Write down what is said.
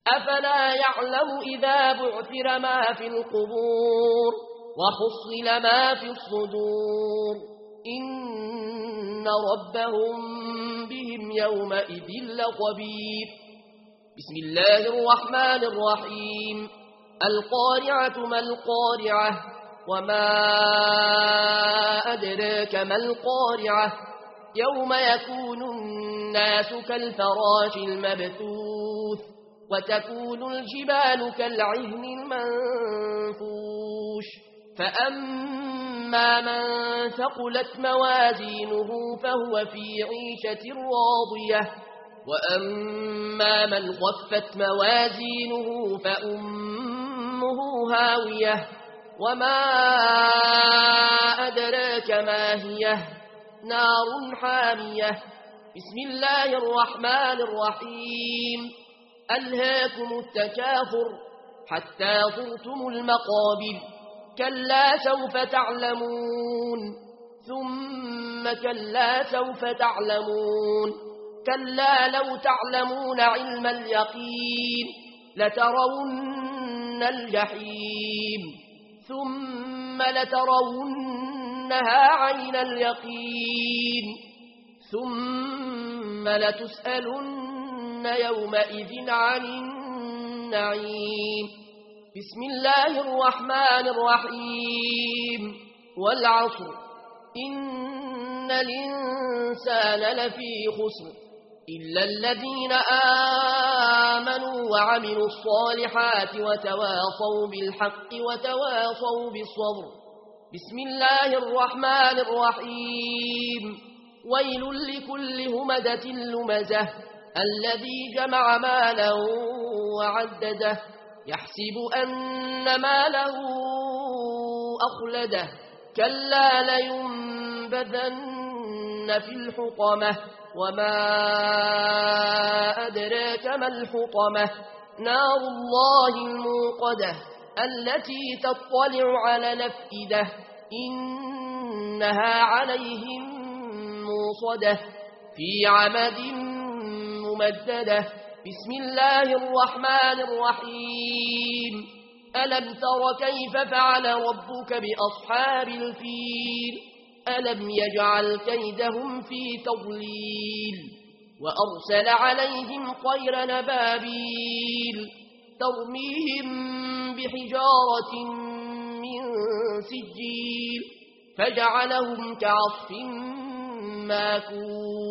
أفلا يعلم إذا بعثر ما في القبور وحصل ما في الصدور إن ربهم بهم يومئذ لخبير. بسم الله الرحمن الرحيم. القارعة ما القارعة وما أدراك ما القارعة يوم يكون الناس كالفراش المبثوث وتكون الجبال كالعهن المنفوش فأما من ثقلت موازينه فهو في عيشة راضية وأما من خفت موازينه فأمه هاوية وما أدراك ما هي نار حامية. بسم الله الرحمن الرحيم. ألهاكم التكاثر حتى زرتم المقابر كلا سوف تعلمون ثم كلا سوف تعلمون كلا لو تعلمون علم اليقين لترون الجحيم ثم لترونها عين اليقين ثم لتسألن يومئذ عن النعيم. بسم الله الرحمن الرحيم. والعصر إن الإنسان لفي خسر إلا الذين آمنوا وعملوا الصالحات وتواصوا بالحق وتواصوا بالصبر. بسم الله الرحمن الرحيم. ويل لكل همزة لمزة الذي جمع مالا وعدده يحسب أن ماله أخلده كلا لينبذن في الحطمة وما أدراك ما الحطمة نار الله الموقدة التي تطلع على الأفئدة إنها عليهم موصدة في عمد ممددة. بسم الله الرحمن الرحيم. ألم تر كيف فعل ربك بأصحاب الفيل ألم يجعل كيدهم في تضليل وأرسل عليهم طير نبابيل ترميهم بحجارة من سجيل فجعلهم كعصف ماكول.